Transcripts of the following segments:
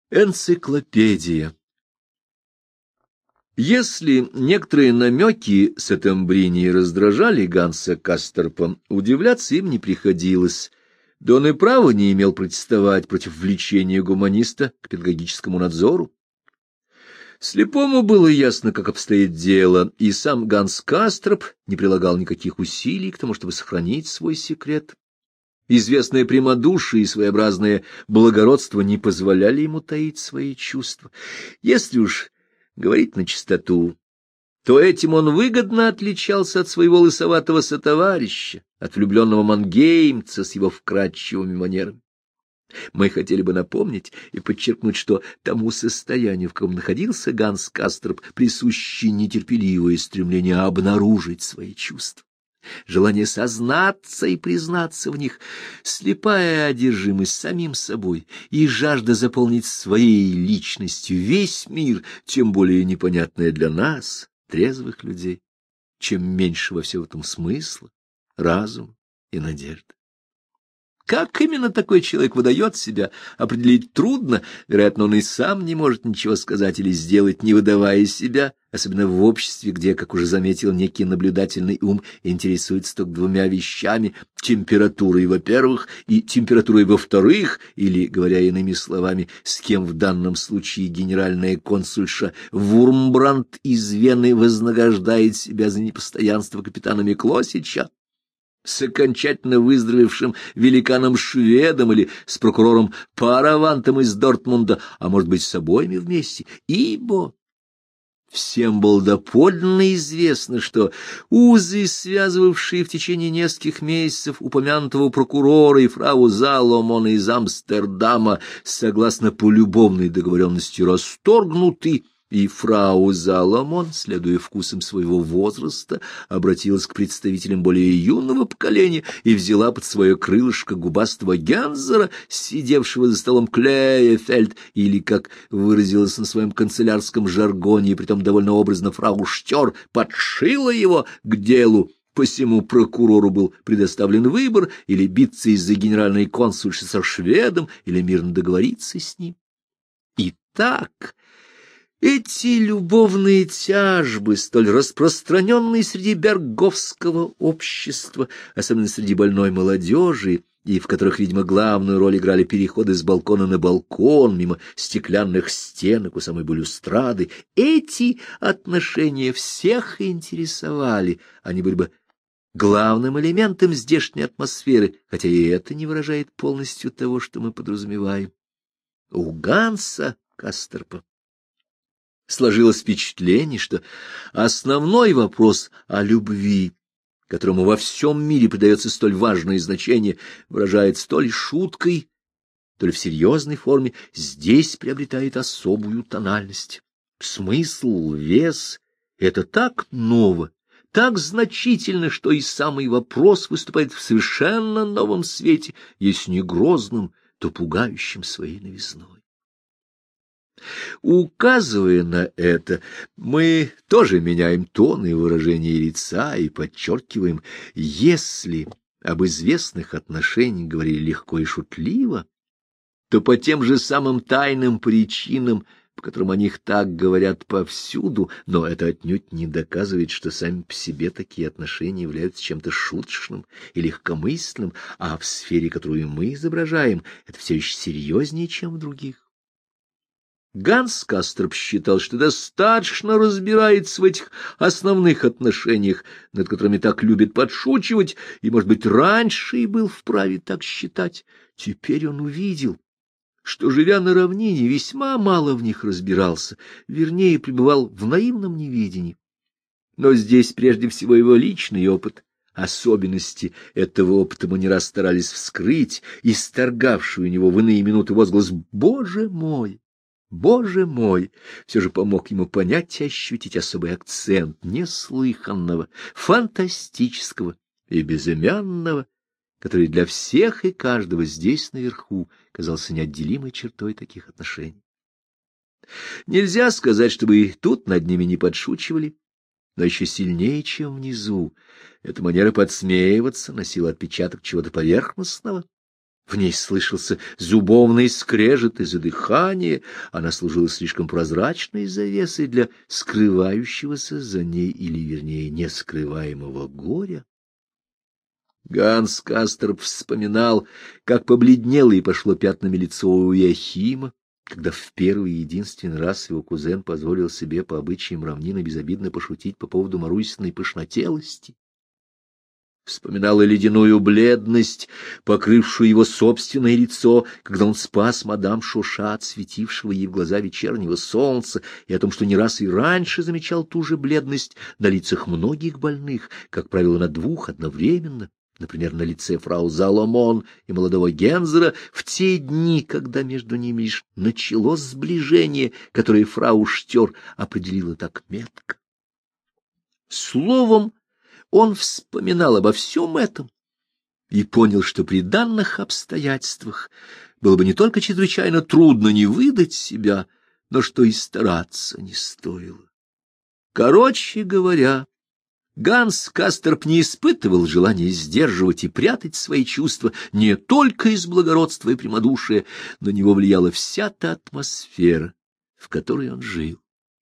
Энциклопедия. Если некоторые намеки Сеттембрини раздражали Ганса Касторпа, удивляться им не приходилось, да он и права не имел протестовать против влечения гуманиста к педагогическому надзору. Слепому было ясно, как обстоит дело, и сам Ганс Касторп не прилагал никаких усилий к тому, чтобы сохранить свой секрет. Известное прямодушие и своеобразное благородство не позволяли ему таить свои чувства. Если уж говорить начистоту, то этим он выгодно отличался от своего лысоватого сотоварища, от влюбленного мангеймца с его вкрадчивыми манерами. Мы хотели бы напомнить и подчеркнуть, что тому состоянию, в каком находился Ганс Касторп, присуще нетерпеливое стремление обнаружить свои чувства. Желание сознаться и признаться в них, слепая одержимость самим собой и жажда заполнить своей личностью весь мир, тем более непонятная для нас, трезвых людей, чем меньше во всем этом смысла, разума и надежды. Как именно такой человек выдает себя, определить трудно, вероятно, он и сам не может ничего сказать или сделать, не выдавая себя, особенно в обществе, где, как уже заметил некий наблюдательный ум, интересуется только двумя вещами — температурой, во-первых, и температурой, во-вторых, или, говоря иными словами, с кем в данном случае генеральная консульша Вурмбрандт из Вены вознаграждает себя за непостоянство капитана Миклосича, с окончательно выздоровевшим великаном-шведом или с прокурором Паравантом из Дортмунда, а может быть, с обоими вместе, ибо всем было доподлинно известно, что узы, связывавшие в течение нескольких месяцев упомянутого прокурора и фрау Заломона из Амстердама, согласно полюбовной договоренности расторгнуты, и фрау Заломон, следуя вкусам своего возраста, обратилась к представителям более юного поколения и взяла под свое крылышко губастого Гензера, сидевшего за столом Клеефельд, или, как выразилась на своем канцелярском жаргоне, и притом довольно образно фрау Штер, подшила его к делу. Посему прокурору был предоставлен выбор: или биться из-за генеральной консульши со шведом, или мирно договориться с ним. Итак, эти любовные тяжбы, столь распространенные среди берговского общества, особенно среди больной молодежи, и в которых, видимо, главную роль играли переходы с балкона на балкон, мимо стеклянных стенок у самой балюстрады, эти отношения всех интересовали, они были бы главным элементом здешней атмосферы, хотя и это не выражает полностью того, что мы подразумеваем. У Ганса Касторпа сложилось впечатление, что основной вопрос о любви, которому во всем мире придается столь важное значение, выражается то ли шуткой, то ли в серьезной форме, здесь приобретает особую тональность. Смысл, вес — это так ново, так значительно, что и самый вопрос выступает в совершенно новом свете, если не грозным, то пугающим своей новизной. Указывая на это, мы тоже меняем тон и выражение лица и подчеркиваем: если об известных отношениях говорили легко и шутливо, то по тем же самым тайным причинам, по которым о них так говорят повсюду, но это отнюдь не доказывает, что сами по себе такие отношения являются чем-то шуточным и легкомысленным, а в сфере, которую мы изображаем, это все еще серьезнее, чем в других. Ганс Касторп считал, что достаточно разбирается в этих основных отношениях, над которыми так любят подшучивать, и, может быть, раньше и был вправе так считать. Теперь он увидел, что, живя на равнине, весьма мало в них разбирался, вернее, пребывал в наивном неведении. Но здесь прежде всего его личный опыт. Особенности этого опыта мы не раз старались вскрыть, исторгавший у него в иные минуты возглас «Боже мой!». Боже мой, все же помог ему понять и ощутить особый акцент неслыханного, фантастического и безымянного, который для всех и каждого здесь наверху казался неотделимой чертой таких отношений. Нельзя сказать, чтобы и тут над ними не подшучивали, но еще сильнее, чем внизу. Эта манера подсмеиваться носила отпечаток чего-то поверхностного, В ней слышался зубовный скрежет и задыхание, она служила слишком прозрачной завесой для скрывающегося за ней, или, вернее, нескрываемого горя. Ганс Касторп вспоминал, как побледнело и пошло пятнами лицо у Иоахима, когда в первый и единственный раз его кузен позволил себе по обычаям равнины безобидно пошутить по поводу Марусиной пышнотелости. Вспоминал и ледяную бледность, покрывшую его собственное лицо, когда он спас мадам Шоша от светившего ей в глаза вечернего солнца, и о том, что не раз и раньше замечал ту же бледность на лицах многих больных, как правило, на двух одновременно, например, на лице фрау Заломон и молодого Гензера, в те дни, когда между ними лишь началось сближение, которое фрау Штер определила так метко. Словом, он вспоминал обо всем этом и понял, что при данных обстоятельствах было бы не только чрезвычайно трудно не выдать себя, но что и стараться не стоило. Короче говоря, Ганс Касторп не испытывал желания сдерживать и прятать свои чувства не только из благородства и прямодушия, на него влияла вся та атмосфера, в которой он жил.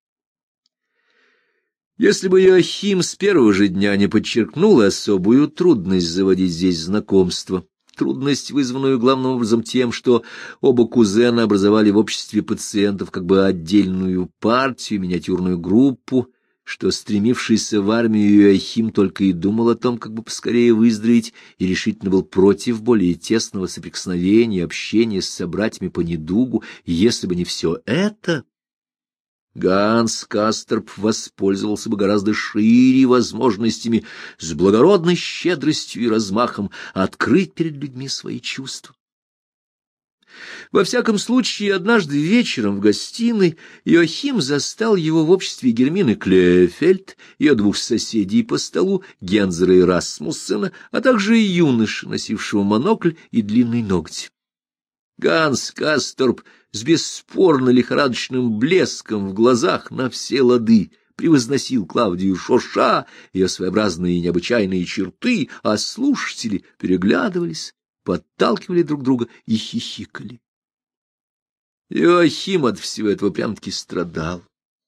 Если бы Иоахим с первого же дня не подчеркнул особую трудность заводить здесь знакомство, трудность, вызванную главным образом тем, что оба кузена образовали в обществе пациентов как бы отдельную партию, миниатюрную группу, что, стремившийся в армию, Иоахим только и думал о том, как бы поскорее выздороветь, и решительно был против более тесного соприкосновения, общения с собратьями по недугу. Если бы не все это, Ганс Касторп воспользовался бы гораздо шире возможностями, с благородной щедростью и размахом открыть перед людьми свои чувства. Во всяком случае, однажды вечером в гостиной Иоахим застал его в обществе Гермины Клефельд, ее двух соседей по столу, Гензера и Расмуссена, а также юноши, носившего монокль и длинный ногти. Ганс Касторп с бесспорно лихорадочным блеском в глазах на все лады превозносил Клавдию Шоша, ее своеобразные и необычайные черты, а слушатели переглядывались, подталкивали друг друга и хихикали. Иоахим от всего этого прям-таки страдал.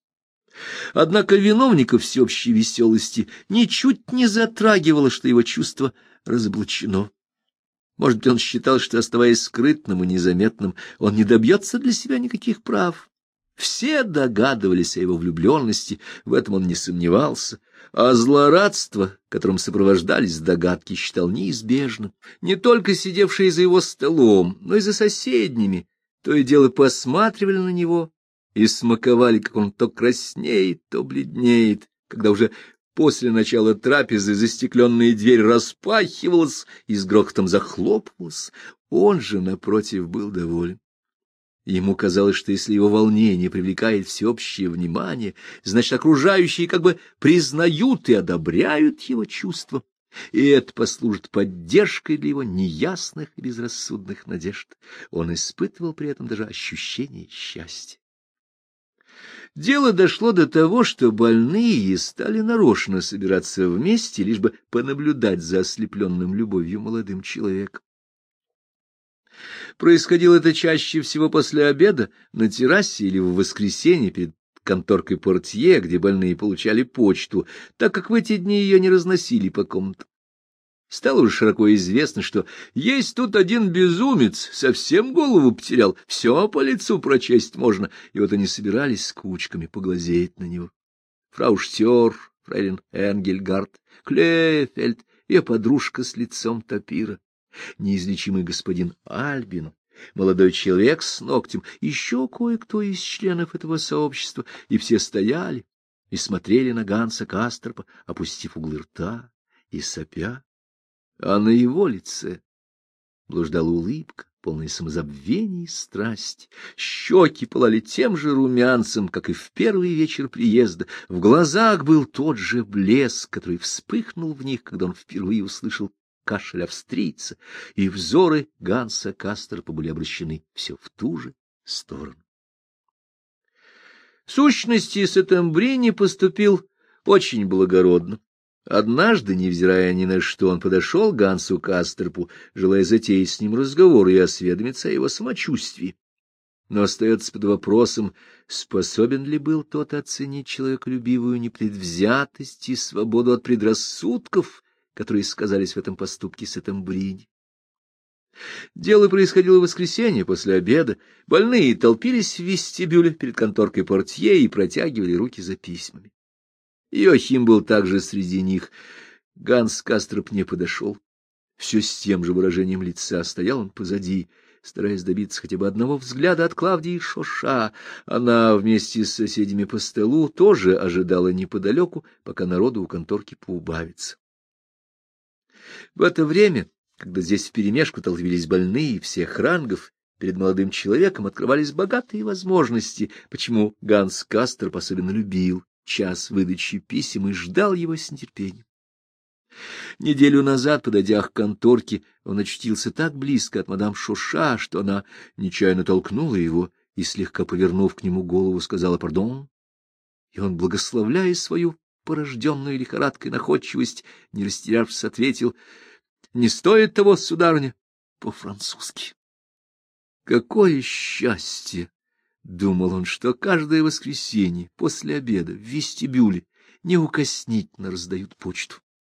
Однако виновников всеобщей веселости ничуть не затрагивало, что его чувство разоблачено. Может быть, он считал, что, оставаясь скрытным и незаметным, он не добьется для себя никаких прав. Все догадывались о его влюбленности, в этом он не сомневался, а злорадство, которым сопровождались догадки, считал неизбежным. Не только сидевшие за его столом, но и за соседними, то и дело посматривали на него и смаковали, как он то краснеет, то бледнеет, когда уже после начала трапезы застекленная дверь распахивалась и с грохотом захлопывалась. Он же, напротив, был доволен. Ему казалось, что если его волнение привлекает всеобщее внимание, значит, окружающие как бы признают и одобряют его чувства, и это послужит поддержкой для его неясных и безрассудных надежд. Он испытывал при этом даже ощущение счастья. Дело дошло до того, что больные стали нарочно собираться вместе, лишь бы понаблюдать за ослепленным любовью молодым человеком. Происходило это чаще всего после обеда на террасе или в воскресенье перед конторкой портье, где больные получали почту, так как в эти дни ее не разносили по комнатам. Стало уже широко известно, что есть тут один безумец, совсем голову потерял, все по лицу прочесть можно, и вот они собирались с кучками поглазеть на него. Фрау Штер, фрейлин Энгельгард, Клефельд, ее подружка с лицом тапира, неизлечимый господин Альбин, молодой человек с ногтем, еще кое-кто из членов этого сообщества, и все стояли и смотрели на Ганса Касторпа, опустив углы рта и сопя. А на его лице блуждала улыбка, полная самозабвения и страсти. Щеки пылали тем же румянцем, как и в первый вечер приезда. В глазах был тот же блеск, который вспыхнул в них, когда он впервые услышал кашель австрийца, и взоры Ганса Касторпа были обращены все в ту же сторону. В сущности, Сеттембрини поступил очень благородно. Однажды, невзирая ни на что, он подошел к Гансу Кастерпу, желая затеять с ним разговор и осведомиться о его самочувствии. Но остается под вопросом, способен ли был тот оценить человеколюбивую непредвзятость и свободу от предрассудков, которые сказались в этом поступке Сеттембрини. Дело происходило в воскресенье после обеда. Больные толпились в вестибюле перед конторкой портье и протягивали руки за письмами. Йохим был также среди них. Ганс Кастерп не подошел. Все с тем же выражением лица стоял он позади, стараясь добиться хотя бы одного взгляда от Клавдии Шоша. Она вместе с соседями по столу тоже ожидала неподалеку, пока народу у конторки поубавится. В это время, когда здесь вперемешку толпились больные всех рангов, перед молодым человеком открывались богатые возможности, почему Ганс Кастерп особенно любил час выдачи писем и ждал его с нетерпением. Неделю назад, подойдя к конторке, он очутился так близко от мадам Шоша, что она нечаянно толкнула его и, слегка повернув к нему голову, сказала «пардон», и он, благословляя свою порожденную лихорадкой находчивость, не растерявшись, ответил «Не стоит того, сударыня», по-французски. Какое счастье! — думал он, — что каждое воскресенье после обеда в вестибюле неукоснительно раздают почту.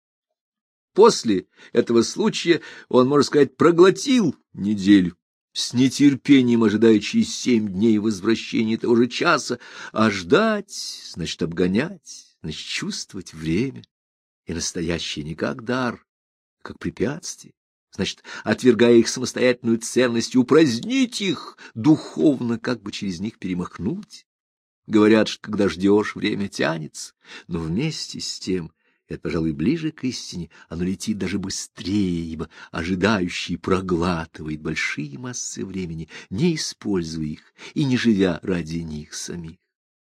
После этого случая он, можно сказать, проглотил неделю, с нетерпением ожидая через 7 дней возвращения того же часа, а ждать, значит, обгонять, значит, чувствовать время, и настоящее не как дар, а как препятствие. Значит, отвергая их самостоятельную ценность, упразднить их, духовно как бы через них перемахнуть. Говорят, что когда ждешь, время тянется, но вместе с тем, это, пожалуй, ближе к истине, оно летит даже быстрее, ибо ожидающий проглатывает большие массы времени, не используя их и не живя ради них самих.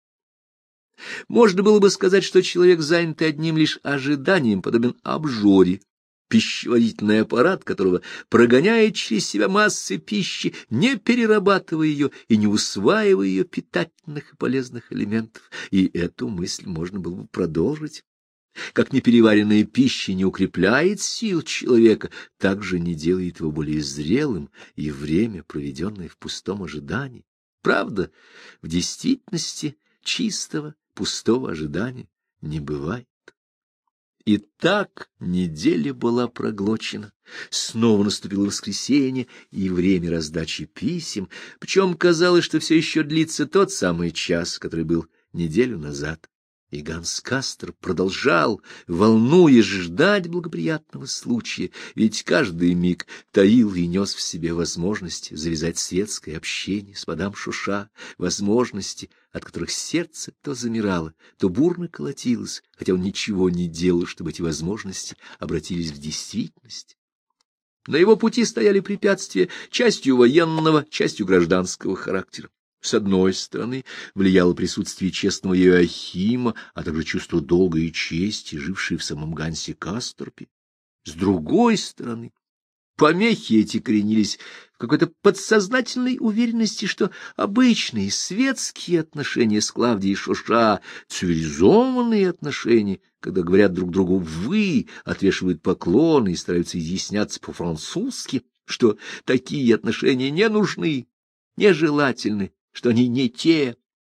Можно было бы сказать, что человек, занятый одним лишь ожиданием, подобен обжоре, пищеварительный аппарат которого прогоняет через себя массы пищи, не перерабатывая ее и не усваивая ее питательных и полезных элементов. И эту мысль можно было бы продолжить. Как непереваренная пища не укрепляет сил человека, так же не делает его более зрелым и время, проведенное в пустом ожидании. Правда, в действительности чистого, пустого ожидания не бывает. И так неделя была проглочена. Снова наступило воскресенье и время раздачи писем, причем казалось, что все еще длится тот самый час, который был неделю назад. И Ганс Кастерп продолжал, волнуясь, ждать благоприятного случая, ведь каждый миг таил и нес в себе возможности завязать светское общение с мадам Шоша, возможности, от которых сердце то замирало, то бурно колотилось, хотя он ничего не делал, чтобы эти возможности обратились в действительность. На его пути стояли препятствия, частью военного, частью гражданского характера. С одной стороны, влияло присутствие честного Йоахима, а также чувство долга и чести, жившие в самом Гансе Кастерпе. С другой стороны, помехи эти коренились в какой-то подсознательной уверенности, что обычные светские отношения с Клавдией Шоша, цивилизованные отношения, когда говорят друг другу «вы», отвешивают поклоны и стараются изъясняться по-французски, что такие отношения не нужны, нежелательны, что они не те.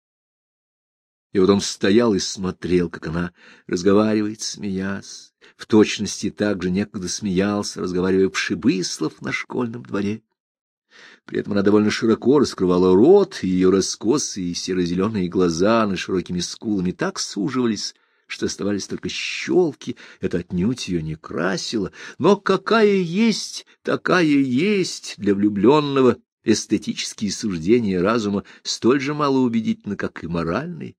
И вот он стоял и смотрел, как она разговаривает, смеясь. В точности так же некогда смеялся, разговаривая Пшибыслов на школьном дворе. При этом она довольно широко раскрывала рот, и ее раскосые серо-зеленые глаза над широкими скулами так суживались, что оставались только щелки. Это отнюдь ее не красило. Но какая есть, такая есть для влюбленного. Эстетические суждения разума столь же малоубедительны, как и моральные.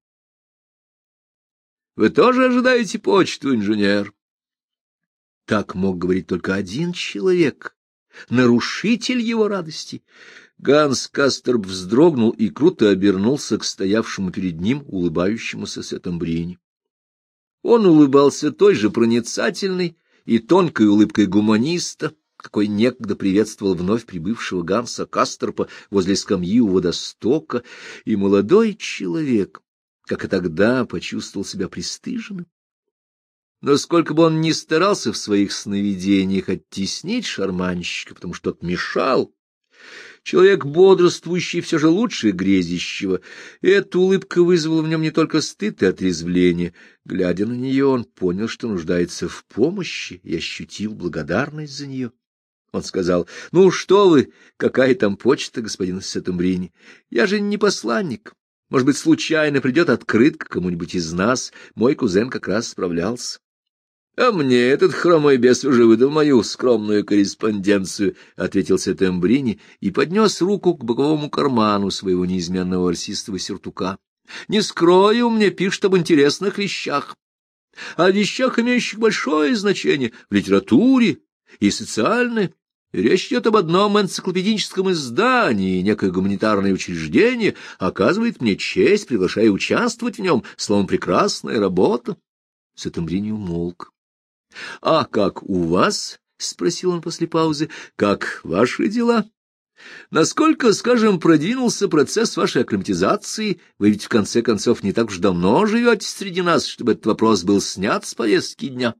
Вы тоже ожидаете почту, инженер? Так мог говорить только один человек, нарушитель его радости. Ганс Кастерп вздрогнул и круто обернулся к стоявшему перед ним улыбающемуся Сеттембрини. Он улыбался той же проницательной и тонкой улыбкой гуманиста, какой некогда приветствовал вновь прибывшего Ганса Кастерпа возле скамьи у водостока, и молодой человек, как и тогда, почувствовал себя пристыженным. Но сколько бы он ни старался в своих сновидениях оттеснить шарманщика, потому что тот мешал, человек бодрствующий все же лучше грезящего, и эта улыбка вызвала в нем не только стыд и отрезвление. Глядя на нее, он понял, что нуждается в помощи, и ощутил благодарность за нее. Он сказал: «Ну что вы, какая там почта, господин Сеттембрини? Я же не посланник. Может быть, случайно придет открытка кому-нибудь из нас. Мой кузен как раз справлялся». — А мне этот хромой бес уже выдал мою скромную корреспонденцию, — ответил Сеттембрини и поднес руку к боковому карману своего неизменного ворсистого сюртука. — Не скрою, мне пишут об интересных вещах, о вещах, имеющих большое значение в литературе и социальной. Речь идет об одном энциклопедическом издании, некое гуманитарное учреждение оказывает мне честь, приглашая участвовать в нем, словом, прекрасная работа. Сеттембрини умолк. — А как у вас? — спросил он после паузы. — Как ваши дела? Насколько, скажем, продвинулся процесс вашей акклиматизации? Вы ведь, в конце концов, не так уж давно живете среди нас, чтобы этот вопрос был снят с повестки дня.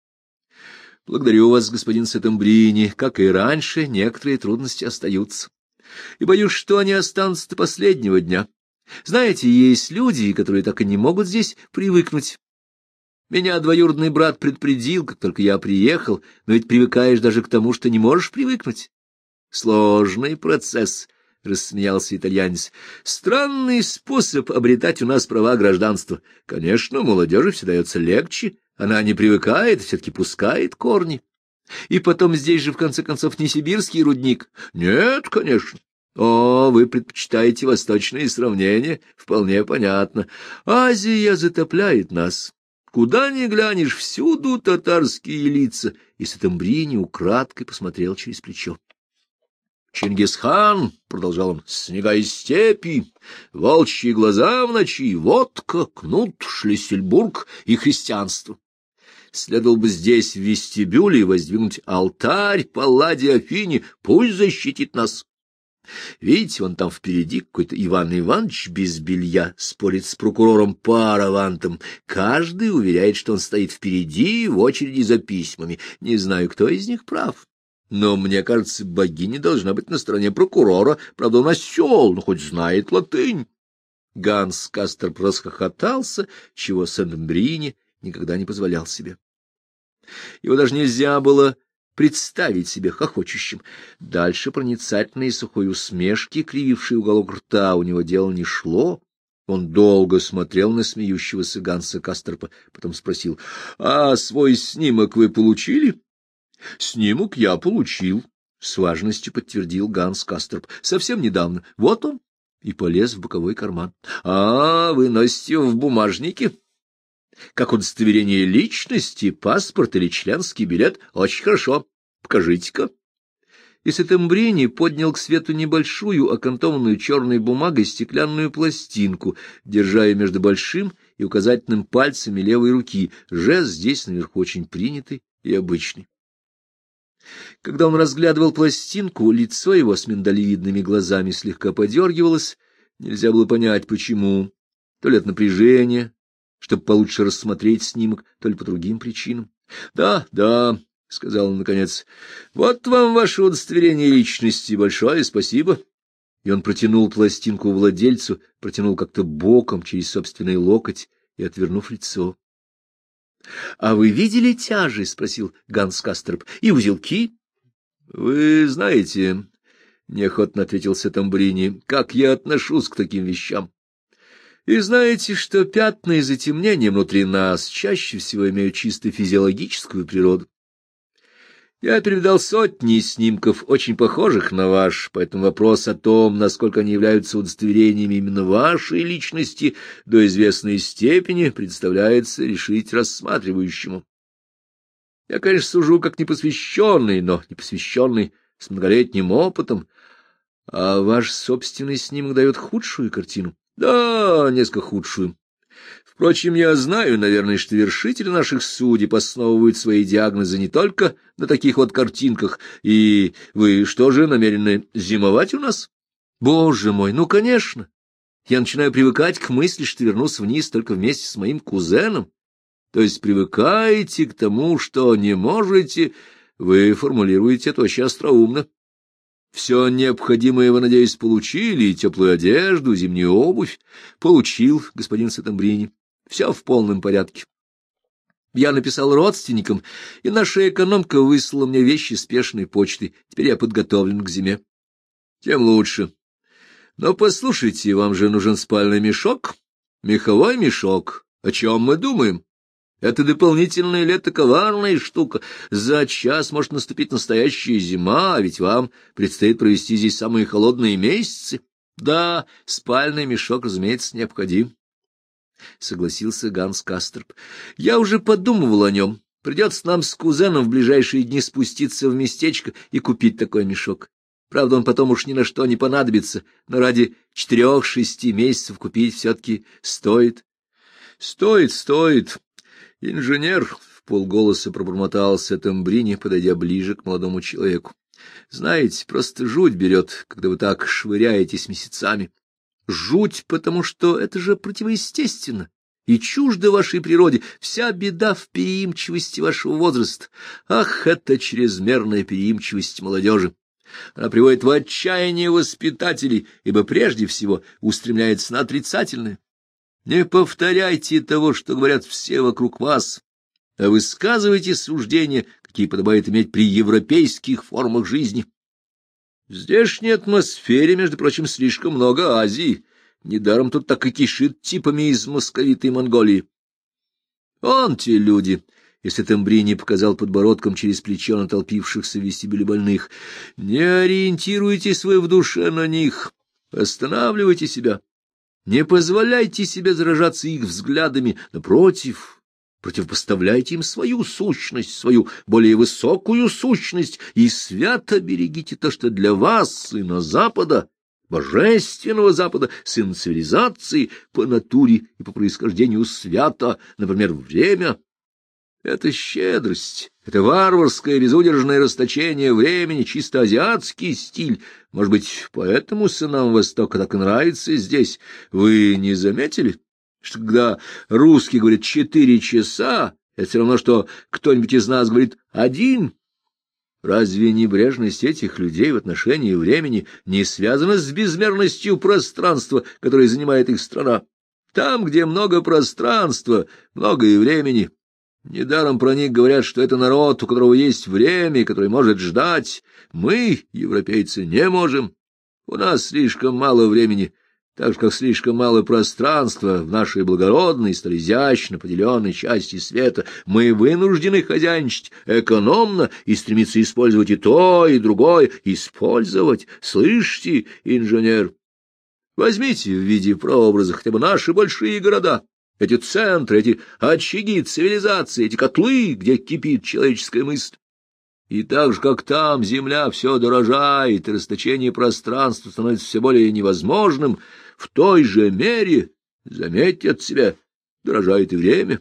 — Благодарю вас, господин Сеттембрини. Как и раньше, некоторые трудности остаются. И боюсь, что они останутся до последнего дня. Знаете, есть люди, которые так и не могут здесь привыкнуть. Меня двоюродный брат предупредил, как только я приехал, но ведь привыкаешь даже к тому, что не можешь привыкнуть. — Сложный процесс, — рассмеялся итальянец. — Странный способ обретать у нас права гражданства. Конечно, молодежи все дается легче, она не привыкает, все-таки пускает корни. И потом здесь же, в конце концов, не сибирский рудник. Нет, конечно. О, вы предпочитаете восточные сравнения, вполне понятно. Азия затопляет нас. Куда ни глянешь, всюду татарские лица, и Сеттембрини украдкой посмотрел через плечо. Чингисхан, — продолжал он, — снега из степи, волчьи глаза в ночи, водка, кнут, Шлиссельбург и христианство. Следовало бы здесь, в вестибюле, воздвигнуть алтарь Палладе Афине, пусть защитит нас. Видите, вон там впереди какой-то Иван Иванович без белья спорит с прокурором Паравантом. Каждый уверяет, что он стоит впереди в очереди за письмами. Не знаю, кто из них прав. Но, мне кажется, богиня должна быть на стороне прокурора. Правда, он осел, но хоть знает латынь. Ганс Касторп расхохотался, чего Сеттембрини никогда не позволял себе. Его даже нельзя было представить себе хохочущим. Дальше проницательной и сухой усмешки, кривившей уголок рта, у него дело не шло. Он долго смотрел на смеющегося Ганса Касторпа, потом спросил: — А свой снимок вы получили? — Снимок я получил, — с важностью подтвердил Ганс Касторп. — Совсем недавно. Вот он. И полез в боковой карман. — А, вы носите его в бумажнике? Как удостоверение личности, паспорт или членский билет? Очень хорошо. Покажите-ка. И Сеттембрини поднял к свету небольшую, окантованную черной бумагой стеклянную пластинку, держа ее между большим и указательным пальцами левой руки. Жест здесь наверху очень принятый и обычный. Когда он разглядывал пластинку, лицо его с миндалевидными глазами слегка подергивалось. Нельзя было понять, почему. То ли от напряжения, чтобы получше рассмотреть снимок, то ли по другим причинам. — Да, да, — сказал он наконец, — вот вам ваше удостоверение личности, большое спасибо. И он протянул пластинку владельцу, протянул как-то боком через собственный локоть и отвернув лицо. — А вы видели тяжи? — спросил Ганс Касторп. — И узелки? — Вы знаете, — неохотно ответил Сеттембрини, — как я отношусь к таким вещам. И знаете, что пятна и затемнения внутри нас чаще всего имеют чисто физиологическую природу. Я перевидал сотни снимков, очень похожих на ваш, поэтому вопрос о том, насколько они являются удостоверениями именно вашей личности, до известной степени представляется решить рассматривающему. Я, конечно, сужу как непосвященный, но непосвященный с многолетним опытом, а ваш собственный снимок дает худшую картину. Да, несколько худшую. Впрочем, я знаю, наверное, что вершители наших судеб основывают свои диагнозы не только на таких вот картинках. И вы что же, намерены зимовать у нас? Боже мой, ну, конечно. Я начинаю привыкать к мысли, что вернусь вниз только вместе с моим кузеном. то есть привыкаете к тому, что не можете, вы формулируете это очень остроумно. Все необходимое вы, надеюсь, получили, и теплую одежду, зимнюю обувь. Получил, господин Сеттембрини. Все в полном порядке. Я написал родственникам, и наша экономка выслала мне вещи спешной почтой. Теперь я подготовлен к зиме. Тем лучше. Но послушайте, вам же нужен спальный мешок, меховой мешок. О чем мы думаем? Это дополнительное лето — коварная штука. За час может наступить настоящая зима, а ведь вам предстоит провести здесь самые холодные месяцы. Да, спальный мешок, разумеется, необходим, — согласился Ганс Касторп. Я уже подумывал о нем. Придется нам с кузеном в ближайшие дни спуститься в местечко и купить такой мешок. Правда, он потом уж ни на что не понадобится, но ради 4-6 месяцев купить все-таки стоит. Стоит. Инженер, — вполголоса пробормотал Сеттембрини, подойдя ближе к молодому человеку. — Знаете, просто жуть берет, когда вы так швыряетесь месяцами. Жуть, потому что это же противоестественно и чуждо вашей природе. Вся беда в переимчивости вашего возраста. Ах, это чрезмерная переимчивость молодежи! Она приводит в отчаяние воспитателей, ибо прежде всего устремляется на отрицательное. Не повторяйте того, что говорят все вокруг вас, а высказывайте суждения, какие подобает иметь при европейских формах жизни. В здешней атмосфере, между прочим, слишком много Азии. Недаром тут так и кишит типами из московитой Монголии. Вон те люди, если Тембрини показал подбородком через плечо натолпившихся в вестибюле больных. Не ориентируйтесь вы в душе на них, останавливайте себя. Не позволяйте себе заражаться их взглядами, напротив, противопоставляйте им свою сущность, свою более высокую сущность, и свято берегите то, что для вас, сына Запада, божественного Запада, сына цивилизации, по натуре и по происхождению свято, например, время. Это щедрость, это варварское безудержное расточение времени, чисто азиатский стиль. Может быть, поэтому сынам Востока так и нравится здесь. Вы не заметили, что когда русский говорит 4 часа, это все равно, что кто-нибудь из нас говорит 1? Разве небрежность этих людей в отношении времени не связана с безмерностью пространства, которое занимает их страна? Там, где много пространства, много и времени. Недаром про них говорят, что это народ, у которого есть время и который может ждать. Мы, европейцы, не можем. У нас слишком мало времени, так же, как слишком мало пространства в нашей благородной, столь изящно поделенной части света. Мы вынуждены хозяйничать экономно и стремиться использовать и то, и другое. Использовать, слышите, инженер? Возьмите в виде прообраза хотя бы наши большие города. Эти центры, эти очаги цивилизации, эти котлы, где кипит человеческая мысль. И так же, как там земля все дорожает, и расточение пространства становится все более невозможным, в той же мере, заметьте от себя, дорожает и время.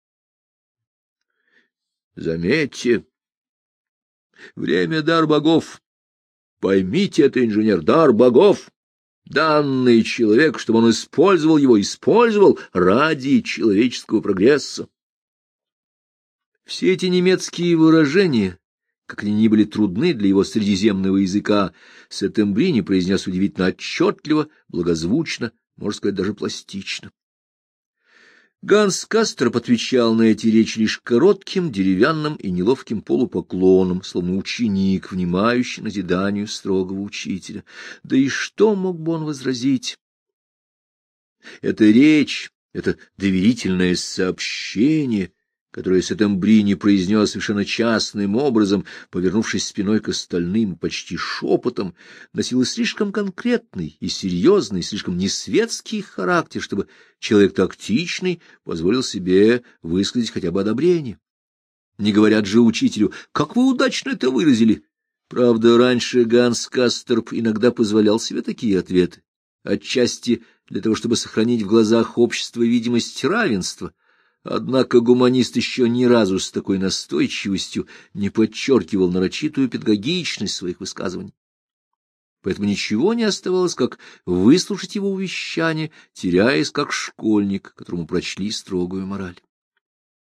Заметьте, время — дар богов. Поймите это, инженер, дар богов. Данный человек, чтобы он использовал его, использовал ради человеческого прогресса. Все эти немецкие выражения, как они ни были трудны для его средиземного языка, Сеттембрини произнес удивительно отчетливо, благозвучно, можно сказать, даже пластично. Ганс Касторп отвечал на эти речи лишь коротким, деревянным и неловким полупоклоном, словно ученик, внимающий назиданию строгого учителя. Да и что мог бы он возразить? Эта речь, это доверительное сообщение, которое Сеттембрини произнес совершенно частным образом, повернувшись спиной к остальным, почти шепотом, носило слишком конкретный и серьезный, слишком несветский характер, чтобы человек тактичный позволил себе высказать хотя бы одобрение. Не говорят же учителю: «Как вы удачно это выразили!» Правда, раньше Ганс Касторп иногда позволял себе такие ответы, отчасти для того, чтобы сохранить в глазах общества видимость равенства. Однако гуманист еще ни разу с такой настойчивостью не подчеркивал нарочитую педагогичность своих высказываний. Поэтому ничего не оставалось, как выслушать его увещание, теряясь как школьник, которому прочли строгую мораль.